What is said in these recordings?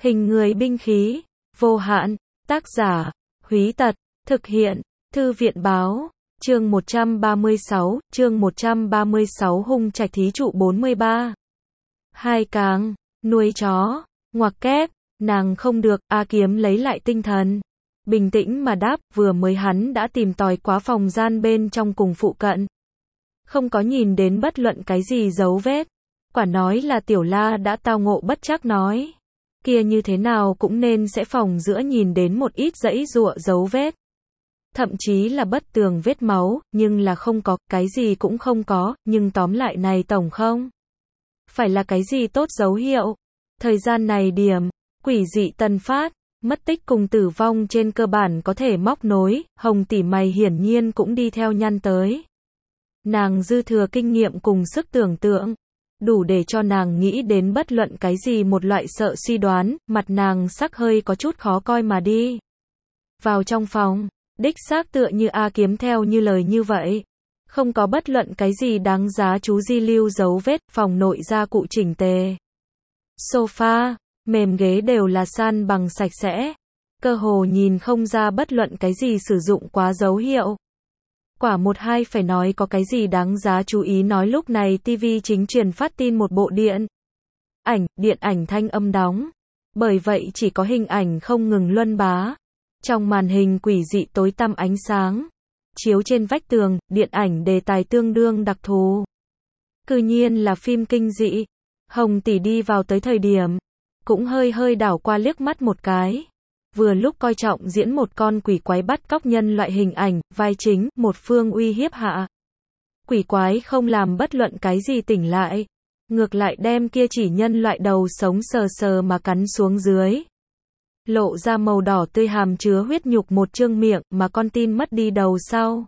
Hình người binh khí, vô hạn, tác giả, Húy Tật, thực hiện, Thư viện báo, chương 136, Hung Trạch thí trụ 43. Hai càng, nuôi chó, ngoặc kép, nàng không được, A Kiếm lấy lại tinh thần. Bình tĩnh mà đáp, vừa mới hắn đã tìm tòi quá phòng gian bên trong cùng phụ cận. Không có nhìn đến bất luận cái gì dấu vết. Quả nói là Tiểu La đã tao ngộ bất trắc nói. Kia như thế nào cũng nên sẽ phòng giữa nhìn đến một ít dãy giụa dấu vết. Thậm chí là bất tường vết máu, nhưng là không có, cái gì cũng không có, nhưng tóm lại này tổng không phải là cái gì tốt dấu hiệu. Thời gian này điểm, quỷ dị tân phát, mất tích cùng tử vong trên cơ bản có thể móc nối, Hồng tỷ mày hiển nhiên cũng đi theo nhăn tới. Nàng dư thừa kinh nghiệm cùng sức tưởng tượng, đủ để cho nàng nghĩ đến bất luận cái gì một loại sợ suy đoán, mặt nàng sắc hơi có chút khó coi mà đi. Vào trong phòng, đích xác tựa như A Kiếm theo như lời như vậy. Không có bất luận cái gì đáng giá chú di lưu dấu vết, phòng nội gia cụ chỉnh tề. Sofa, mềm ghế đều là san bằng sạch sẽ. Cơ hồ nhìn không ra bất luận cái gì sử dụng quá dấu hiệu. Quả một hai phải nói có cái gì đáng giá chú ý nói lúc này TV chính truyền phát tin một bộ điện ảnh thanh âm đóng. Bởi vậy chỉ có hình ảnh không ngừng luân bá. Trong màn hình quỷ dị tối tăm ánh sáng. Chiếu trên vách tường, điện ảnh đề tài tương đương đặc thù. Cư nhiên là phim kinh dị. Hồng tỷ đi vào tới thời điểm. Cũng hơi đảo qua liếc mắt một cái. Vừa lúc coi trọng diễn một con quỷ quái bắt cóc nhân loại hình ảnh, vai chính, một phương uy hiếp hạ. Quỷ quái không làm bất luận cái gì tỉnh lại. Ngược lại đem kia chỉ nhân loại đầu sống sờ sờ mà cắn xuống dưới. Lộ ra màu đỏ tươi hàm chứa huyết nhục một trương miệng mà con tin mất đi đầu sau.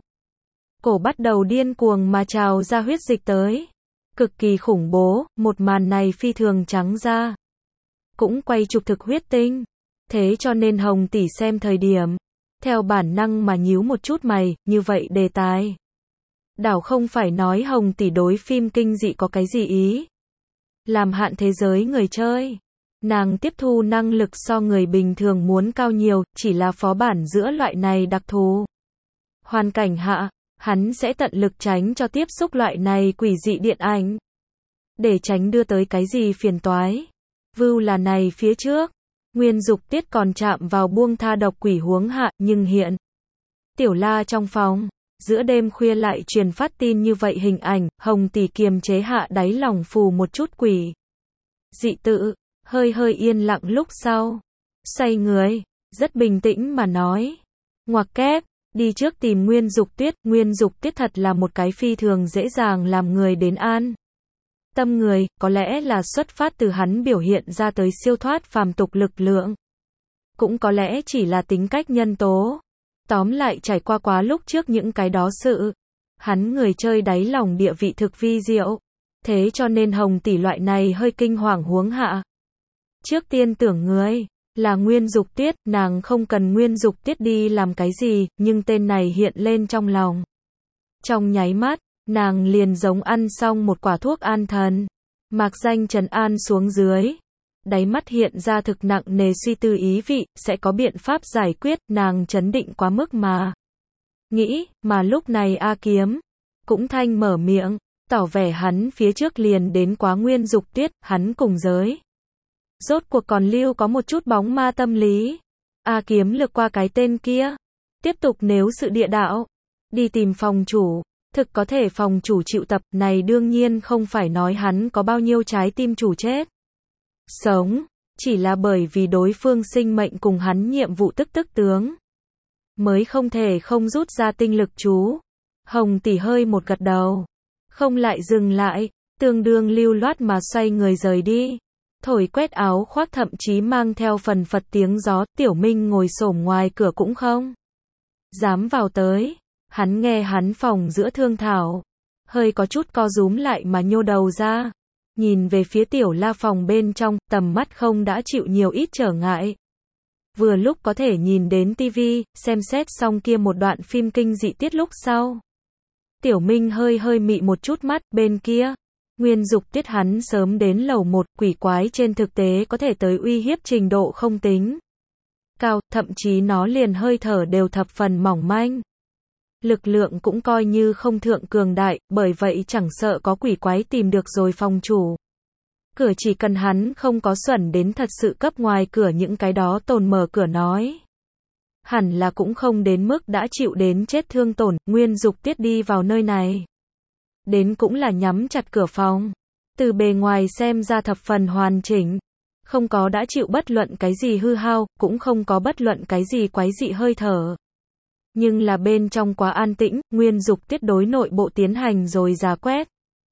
Cổ bắt đầu điên cuồng mà trào ra huyết dịch tới. Cực kỳ khủng bố, một màn này phi thường trắng ra. Cũng quay chụp thực huyết tinh. Thế cho nên Hồng tỷ xem thời điểm. Theo bản năng mà nhíu một chút mày, như vậy đề tài. Đảo không phải nói Hồng tỷ đối phim kinh dị có cái gì ý. Làm hạn thế giới người chơi. Nàng tiếp thu năng lực so người bình thường muốn cao nhiều, chỉ là phó bản giữa loại này đặc thù. Hoàn cảnh hạ, hắn sẽ tận lực tránh cho tiếp xúc loại này quỷ dị điện ảnh. Để tránh đưa tới cái gì phiền toái. Vưu là này phía trước. Nguyên Dục Tiết còn chạm vào buông tha độc quỷ huống hạ, nhưng hiện. Tiểu La trong phòng. Giữa đêm khuya lại truyền phát tin như vậy hình ảnh, Hồng tỷ kiềm chế hạ đáy lòng phù một chút quỷ. Dị tự. Hơi yên lặng lúc sau. Xoay người, rất bình tĩnh mà nói. Ngoặc kép, đi trước tìm Nguyên Dục Tiết thật là một cái phi thường dễ dàng làm người đến an. Tâm người, có lẽ là xuất phát từ hắn biểu hiện ra tới siêu thoát phàm tục lực lượng. Cũng có lẽ chỉ là tính cách nhân tố. Tóm lại trải qua quá lúc trước những cái đó sự. Hắn người chơi đáy lòng địa vị thực vi diệu. Thế cho nên Hồng tỷ loại này hơi kinh hoàng huống hạ. Trước tiên tưởng người là Nguyên Dục Tiết, nàng không cần Nguyên Dục Tiết đi làm cái gì, nhưng tên này hiện lên trong lòng. Trong nháy mắt, nàng liền giống ăn xong một quả thuốc an thần. Mạc danh trấn an xuống dưới. Đáy mắt hiện ra thực nặng nề suy tư ý vị, sẽ có biện pháp giải quyết, nàng chấn định quá mức mà. Nghĩ, mà lúc này A Kiếm cũng thanh mở miệng, tỏ vẻ hắn phía trước liền đến quá Nguyên Dục Tiết, hắn cùng giới. Rốt cuộc còn lưu có một chút bóng ma tâm lý. A Kiếm lược qua cái tên kia. Tiếp tục nếu sự địa đạo. Đi tìm phòng chủ. Thực có thể phòng chủ chịu tập này đương nhiên không phải nói hắn có bao nhiêu trái tim chủ chết. Sống. Chỉ là bởi vì đối phương sinh mệnh cùng hắn nhiệm vụ tức tướng. Mới không thể không rút ra tinh lực chú. Hồng tỷ hơi một gật đầu. Không lại dừng lại. Tương đương lưu loát mà xoay người rời đi. Thổi quét áo khoác thậm chí mang theo phần phật tiếng gió, Tiểu Minh ngồi xổm ngoài cửa cũng không dám vào tới. Hắn nghe hắn phòng giữa thương thảo, hơi có chút co rúm lại mà nhô đầu ra, nhìn về phía Tiểu La phòng bên trong, tầm mắt không đã chịu nhiều ít trở ngại. Vừa lúc có thể nhìn đến tivi, xem xét xong kia một đoạn phim kinh dị tiết lúc sau. Tiểu Minh hơi mị một chút mắt, bên kia, Nguyên Dục Tiết hắn sớm đến lầu 1, quỷ quái trên thực tế có thể tới uy hiếp trình độ không tính cao, thậm chí nó liền hơi thở đều thập phần mỏng manh. Lực lượng cũng coi như không thượng cường đại, bởi vậy chẳng sợ có quỷ quái tìm được rồi phòng chủ. Cửa chỉ cần hắn không có xuẩn đến thật sự cấp ngoài cửa những cái đó tồn mở cửa nói. Hẳn là cũng không đến mức đã chịu đến chết thương tổn. Nguyên Dục Tiết đi vào nơi này. Đến cũng là nhắm chặt cửa phòng. Từ bề ngoài xem ra thập phần hoàn chỉnh. Không có đã chịu bất luận cái gì hư hao, cũng không có bất luận cái gì quái dị hơi thở. Nhưng là bên trong quá an tĩnh, Nguyên Dục Tiết đối nội bộ tiến hành rồi rà quét.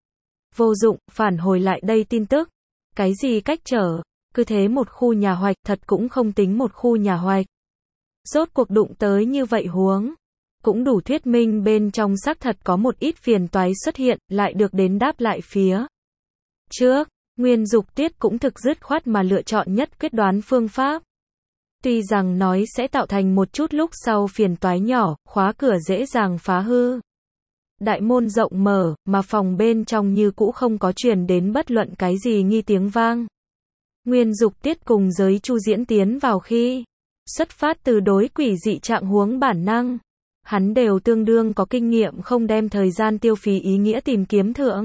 Vô dụng, phản hồi lại đây tin tức. Cái gì cách trở, cứ thế một khu nhà hoạch, thật cũng không tính một khu nhà hoạch. Rốt cuộc đụng tới như vậy huống. Cũng đủ thuyết minh bên trong xác thật có một ít phiền toái xuất hiện, lại được đến đáp lại phía trước. Nguyên Dục Tiết cũng thực dứt khoát mà lựa chọn nhất quyết đoán phương pháp. Tuy rằng nói sẽ tạo thành một chút lúc sau phiền toái nhỏ, khóa cửa dễ dàng phá hư. Đại môn rộng mở, mà phòng bên trong như cũ không có truyền đến bất luận cái gì nghi tiếng vang. Nguyên Dục Tiết cùng giới Chu diễn tiến vào khi xuất phát từ đối quỷ dị trạng huống bản năng. Hắn đều tương đương có kinh nghiệm không đem thời gian tiêu phí ý nghĩa tìm kiếm thượng.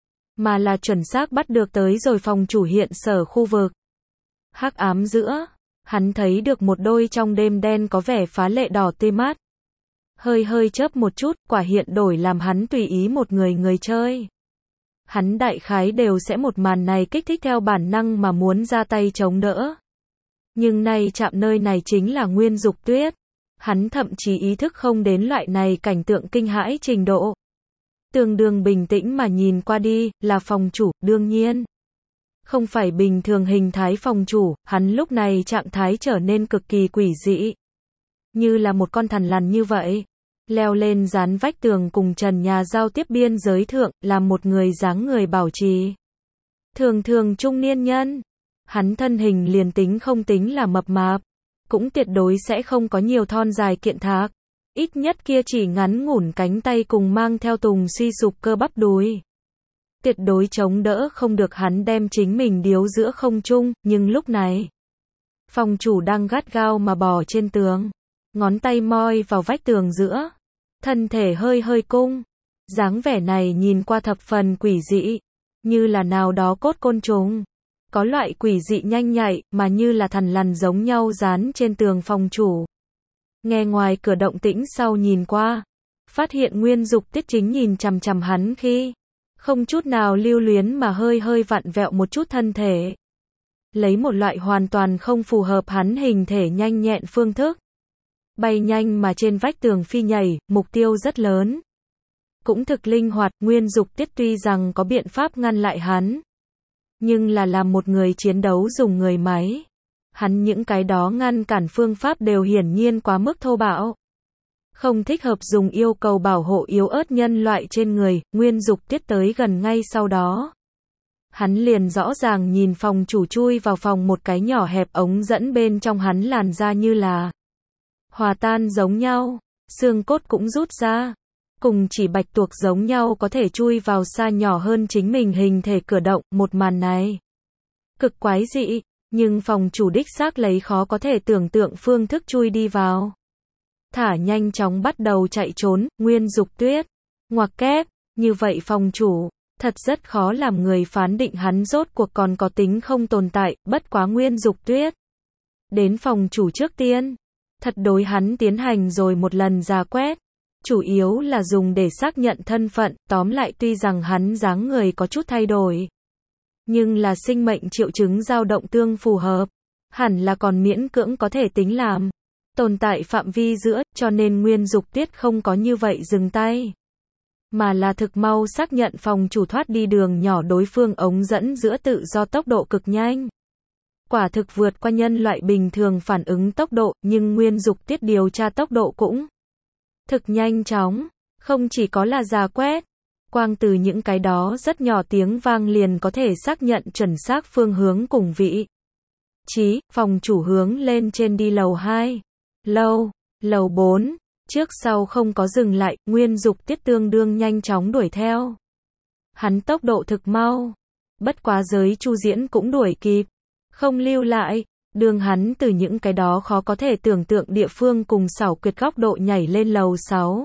Mà là chuẩn xác bắt được tới rồi phòng chủ hiện sở khu vực. Hắc ám giữa, hắn thấy được một đôi trong đêm đen có vẻ phá lệ đỏ tươi mắt. Hơi hơi chớp một chút, quả hiện đổi làm hắn tùy ý một người chơi. Hắn đại khái đều sẽ một màn này kích thích theo bản năng mà muốn ra tay chống đỡ. Nhưng nay chạm nơi này chính là Nguyên Dục Tuyết. Hắn thậm chí ý thức không đến loại này cảnh tượng kinh hãi trình độ. Tương đương bình tĩnh mà nhìn qua đi, là phòng chủ, đương nhiên. Không phải bình thường hình thái phòng chủ, hắn lúc này trạng thái trở nên cực kỳ quỷ dị. Như là một con thằn lằn như vậy. Leo lên dán vách tường cùng trần nhà giao tiếp biên giới thượng, là một người dáng người bảo trì. Thường thường trung niên nhân. Hắn thân hình liền tính không tính là mập mạp. Cũng tuyệt đối sẽ không có nhiều thon dài kiện thạc. Ít nhất kia chỉ ngắn ngủn cánh tay cùng mang theo tùng suy sụp cơ bắp đùi. Tuyệt đối chống đỡ không được hắn đem chính mình điếu giữa không trung, nhưng lúc này, phòng chủ đang gắt gao mà bò trên tường. Ngón tay moi vào vách tường giữa. Thân thể hơi hơi cung. Dáng vẻ này nhìn qua thập phần quỷ dị. Như là nào đó cốt côn trùng. Có loại quỷ dị nhanh nhạy, mà như là thằn lằn giống nhau dán trên tường phòng chủ. Nghe ngoài cửa động tĩnh sau nhìn qua. Phát hiện Nguyên Dục Tiết chính nhìn chằm chằm hắn khi. Không chút nào lưu luyến mà hơi hơi vặn vẹo một chút thân thể. Lấy một loại hoàn toàn không phù hợp hắn hình thể nhanh nhẹn phương thức. Bay nhanh mà trên vách tường phi nhảy, mục tiêu rất lớn. Cũng thực linh hoạt, Nguyên Dục Tiết tuy rằng có biện pháp ngăn lại hắn. Nhưng là làm một người chiến đấu dùng người máy. Hắn những cái đó ngăn cản phương pháp đều hiển nhiên quá mức thô bạo. Không thích hợp dùng yêu cầu bảo hộ yếu ớt nhân loại trên người, Nguyên Dục Tiết tới gần ngay sau đó. Hắn liền rõ ràng nhìn phòng chủ chui vào phòng một cái nhỏ hẹp ống dẫn bên trong hắn làn da như là hòa tan giống nhau, xương cốt cũng rút ra. Cùng chỉ bạch tuộc giống nhau có thể chui vào xa nhỏ hơn chính mình hình thể cử động, một màn này. Cực quái dị, nhưng phòng chủ đích xác lấy khó có thể tưởng tượng phương thức chui đi vào. Thả nhanh chóng bắt đầu chạy trốn, Nguyên Dục Tuyết. Ngoặc kép, như vậy phòng chủ, thật rất khó làm người phán định hắn rốt cuộc còn có tính không tồn tại, bất quá Nguyên Dục Tuyết. Đến phòng chủ trước tiên, thật đối hắn tiến hành rồi một lần rà quét. Chủ yếu là dùng để xác nhận thân phận, tóm lại tuy rằng hắn dáng người có chút thay đổi. Nhưng là sinh mệnh triệu chứng dao động tương phù hợp. Hẳn là còn miễn cưỡng có thể tính làm. Tồn tại phạm vi giữa, cho nên Nguyên Dục Tuyết không có như vậy dừng tay. Mà là thực mau xác nhận phòng chủ thoát đi đường nhỏ đối phương ống dẫn giữa tự do tốc độ cực nhanh. Quả thực vượt qua nhân loại bình thường phản ứng tốc độ, nhưng Nguyên Dục Tuyết điều tra tốc độ cũng thực nhanh chóng, không chỉ có là rà quét, quang từ những cái đó rất nhỏ tiếng vang liền có thể xác nhận chuẩn xác phương hướng cùng vị trí, phòng chủ hướng lên trên đi lầu 2, lầu 4, trước sau không có dừng lại, Nguyên Dục Tiết tương đương nhanh chóng đuổi theo. Hắn tốc độ thực mau. Bất quá giới Chu Diễn cũng đuổi kịp. Không lưu lại. Đường hắn từ những cái đó khó có thể tưởng tượng địa phương cùng xảo quyệt góc độ nhảy lên lầu 6.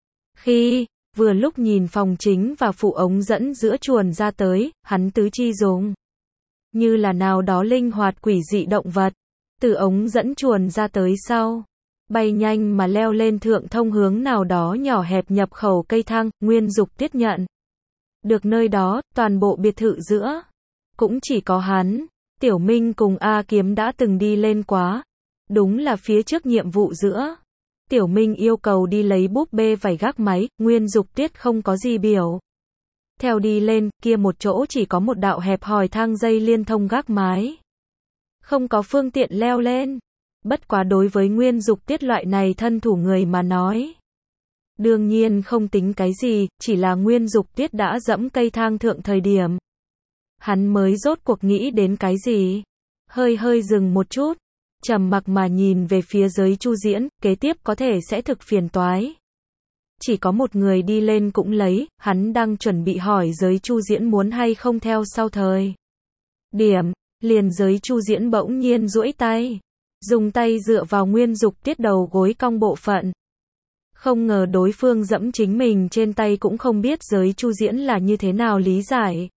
Khi vừa lúc nhìn phòng chính và phụ ống dẫn giữa chuồn ra tới, hắn tứ chi dùng như là nào đó linh hoạt quỷ dị động vật, từ ống dẫn chuồn ra tới sau, bay nhanh mà leo lên thượng thông hướng nào đó nhỏ hẹp nhập khẩu cây thang. Nguyên Dục Tiết nhận được nơi đó, toàn bộ biệt thự giữa cũng chỉ có hắn, Tiểu Minh cùng A Kiếm đã từng đi lên quá. Đúng là phía trước nhiệm vụ giữa Tiểu Minh yêu cầu đi lấy búp bê vải gác máy, Nguyên Dục Tiết không có gì biểu. Theo đi lên, kia một chỗ chỉ có một đạo hẹp hòi thang dây liên thông gác mái. Không có phương tiện leo lên. Bất quá đối với Nguyên Dục Tiết loại này thân thủ người mà nói, đương nhiên không tính cái gì, chỉ là Nguyên Dục Tiết đã dẫm cây thang thượng thời điểm. Hắn mới rốt cuộc nghĩ đến cái gì. Hơi dừng một chút. Trầm mặc mà nhìn về phía giới Chu Diễn, kế tiếp có thể sẽ thực phiền toái. Chỉ có một người đi lên cũng lấy, hắn đang chuẩn bị hỏi giới Chu Diễn muốn hay không theo sau thời điểm, liền giới Chu Diễn bỗng nhiên duỗi tay, dùng tay dựa vào Nguyên Dục Tiết đầu gối cong bộ phận. Không ngờ đối phương dẫm chính mình trên tay cũng không biết giới Chu Diễn là như thế nào lý giải.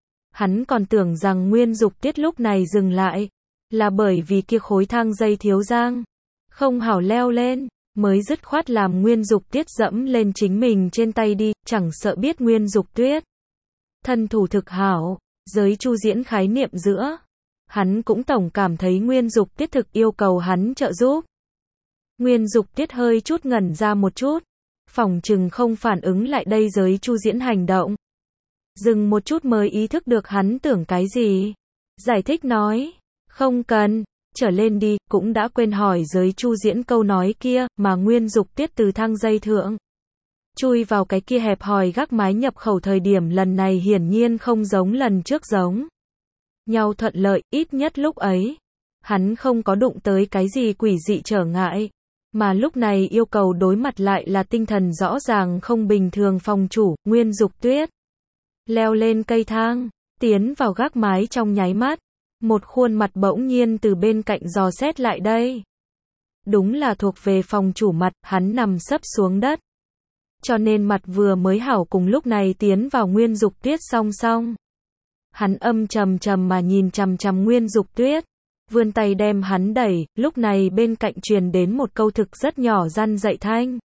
Hắn còn tưởng rằng Nguyên Dục Tiết lúc này dừng lại, là bởi vì kia khối thang dây thiếu giang, không hảo leo lên, mới dứt khoát làm Nguyên Dục Tiết dẫm lên chính mình trên tay đi, chẳng sợ biết Nguyên Dục Tiết thân thủ thực hảo, giới Chu Diễn khái niệm giữa. Hắn cũng tổng cảm thấy Nguyên Dục Tiết thực yêu cầu hắn trợ giúp. Nguyên Dục Tiết hơi chút ngẩn ra một chút, phỏng chừng không phản ứng lại đây giới Chu Diễn hành động. Dừng một chút mới ý thức được hắn tưởng cái gì. Giải thích nói, không cần, trở lên đi, cũng đã quên hỏi giới Chu Diễn câu nói kia, mà Nguyên Dục Tiết từ thang dây thượng chui vào cái kia hẹp hòi gác mái nhập khẩu thời điểm lần này hiển nhiên không giống lần trước giống nhau thuận lợi, ít nhất lúc ấy hắn không có đụng tới cái gì quỷ dị trở ngại, mà lúc này yêu cầu đối mặt lại là tinh thần rõ ràng không bình thường phòng chủ. Nguyên Dục Tiết leo lên cây thang, tiến vào gác mái trong nháy mắt, một khuôn mặt bỗng nhiên từ bên cạnh dò xét lại đây. Đúng là thuộc về phòng chủ mặt, hắn nằm sấp xuống đất. Cho nên mặt vừa mới hảo cùng lúc này tiến vào Nguyên Dục Tiết song song. Hắn âm trầm trầm mà nhìn chằm chằm Nguyên Dục Tiết, vươn tay đem hắn đẩy, lúc này bên cạnh truyền đến một câu thực rất nhỏ răn dạy thanh.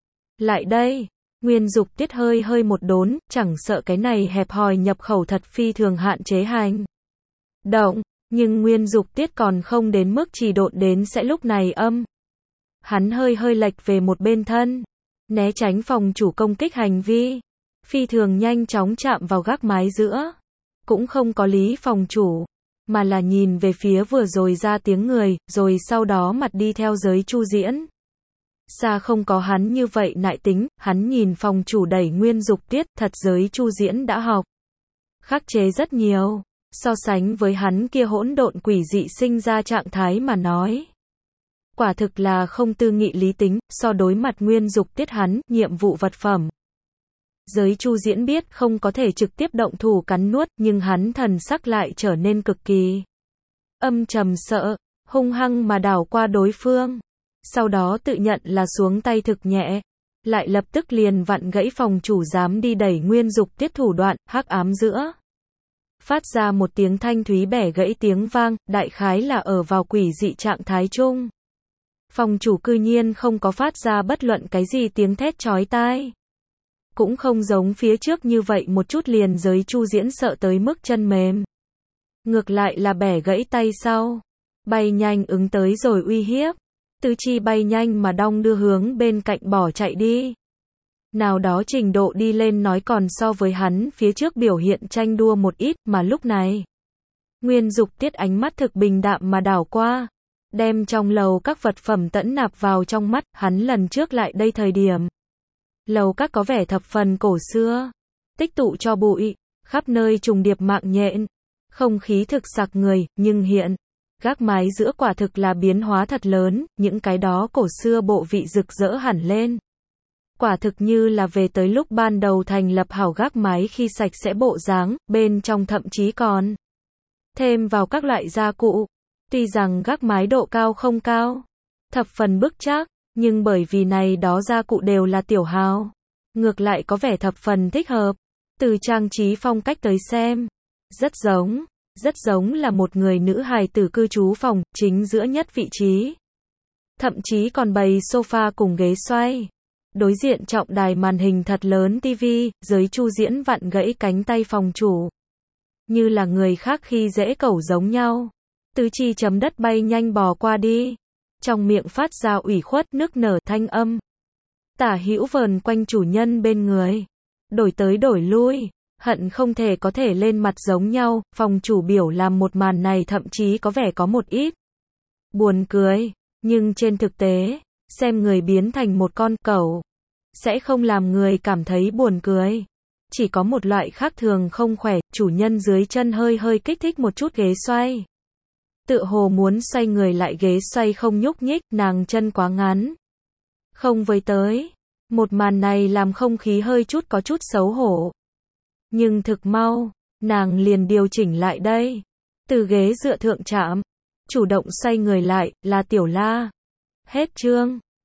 Lại đây. Nguyên Dục Tiết hơi một đốn, chẳng sợ cái này hẹp hòi nhập khẩu thật phi thường hạn chế hành động, nhưng Nguyên Dục Tiết còn không đến mức trì độn đến sẽ lúc này hắn hơi lệch về một bên thân, né tránh phòng chủ công kích hành vi, phi thường nhanh chóng chạm vào gác mái giữa, cũng không có lý phòng chủ, mà là nhìn về phía vừa rồi ra tiếng người, rồi sau đó mặt đi theo giới Chu Diễn. Xa không có hắn như vậy nại tính, hắn nhìn phòng chủ đẩy Nguyên Dục Tiết, thật giới Chu Diễn đã học khắc chế rất nhiều, so sánh với hắn kia hỗn độn quỷ dị sinh ra trạng thái mà nói. Quả thực là không tư nghị lý tính, so đối mặt Nguyên Dục Tiết hắn, nhiệm vụ vật phẩm. Giới Chu Diễn biết không có thể trực tiếp động thủ cắn nuốt, nhưng hắn thần sắc lại trở nên cực kỳ trầm sợ, hung hăng mà đảo qua đối phương. Sau đó tự nhận là xuống tay thực nhẹ, lại lập tức liền vặn gãy phòng chủ dám đi đẩy Nguyên Dục Tiết thủ đoạn, hắc ám giữa. Phát ra một tiếng thanh thúy bẻ gãy tiếng vang, đại khái là ở vào quỷ dị trạng thái chung. Phòng chủ cư nhiên không có phát ra bất luận cái gì tiếng thét chói tai. Cũng không giống phía trước như vậy một chút liền giới Chu Diễn sợ tới mức chân mềm. Ngược lại là bẻ gãy tay sau, bay nhanh ứng tới rồi uy hiếp. Tứ chi bay nhanh mà đong đưa hướng bên cạnh bỏ chạy đi. Nào đó trình độ đi lên nói còn so với hắn phía trước biểu hiện tranh đua một ít, mà lúc này Nguyên Dục Tiết ánh mắt thực bình đạm mà đảo qua, đem trong lầu các vật phẩm tẫn nạp vào trong mắt. Hắn lần trước lại đây thời điểm, lầu các có vẻ thập phần cổ xưa, tích tụ cho bụi, khắp nơi trùng điệp mạng nhện, không khí thực sặc người, nhưng hiện gác mái giữa quả thực là biến hóa thật lớn, những cái đó cổ xưa bộ vị rực rỡ hẳn lên. Quả thực như là về tới lúc ban đầu thành lập hảo gác mái khi sạch sẽ bộ dáng, bên trong thậm chí còn thêm vào các loại gia cụ. Tuy rằng gác mái độ cao không cao, thập phần bức chắc, nhưng bởi vì này đó gia cụ đều là tiểu hào, ngược lại có vẻ thập phần thích hợp. Từ trang trí phong cách tới xem, rất giống là một người nữ hài tử cư trú phòng, chính giữa nhất vị trí. Thậm chí còn bày sofa cùng ghế xoay. Đối diện trọng đài màn hình thật lớn tivi, giới chu diễn vặn gãy cánh tay phòng chủ. Như là người khác khi dễ cẩu giống nhau. Tứ chi chấm đất bay nhanh bò qua đi. Trong miệng phát ra ủy khuất nức nở thanh âm. Tả hữu vờn quanh chủ nhân bên người. Đổi tới đổi lui. Hận không thể có thể lên mặt giống nhau. Phòng chủ biểu làm một màn này thậm chí có vẻ có một ít buồn cười. Nhưng trên thực tế, xem người biến thành một con cẩu sẽ không làm người cảm thấy buồn cười. Chỉ có một loại khác thường không khỏe, chủ nhân dưới chân hơi hơi kích thích một chút ghế xoay. Tựa hồ muốn xoay người lại ghế xoay không nhúc nhích, nàng chân quá ngắn. Không với tới. Một màn này làm không khí hơi chút có chút xấu hổ. Nhưng thực mau, nàng liền điều chỉnh lại đây. Từ ghế dựa thượng chạm, chủ động xoay người lại, là Tiểu La. Hết chương.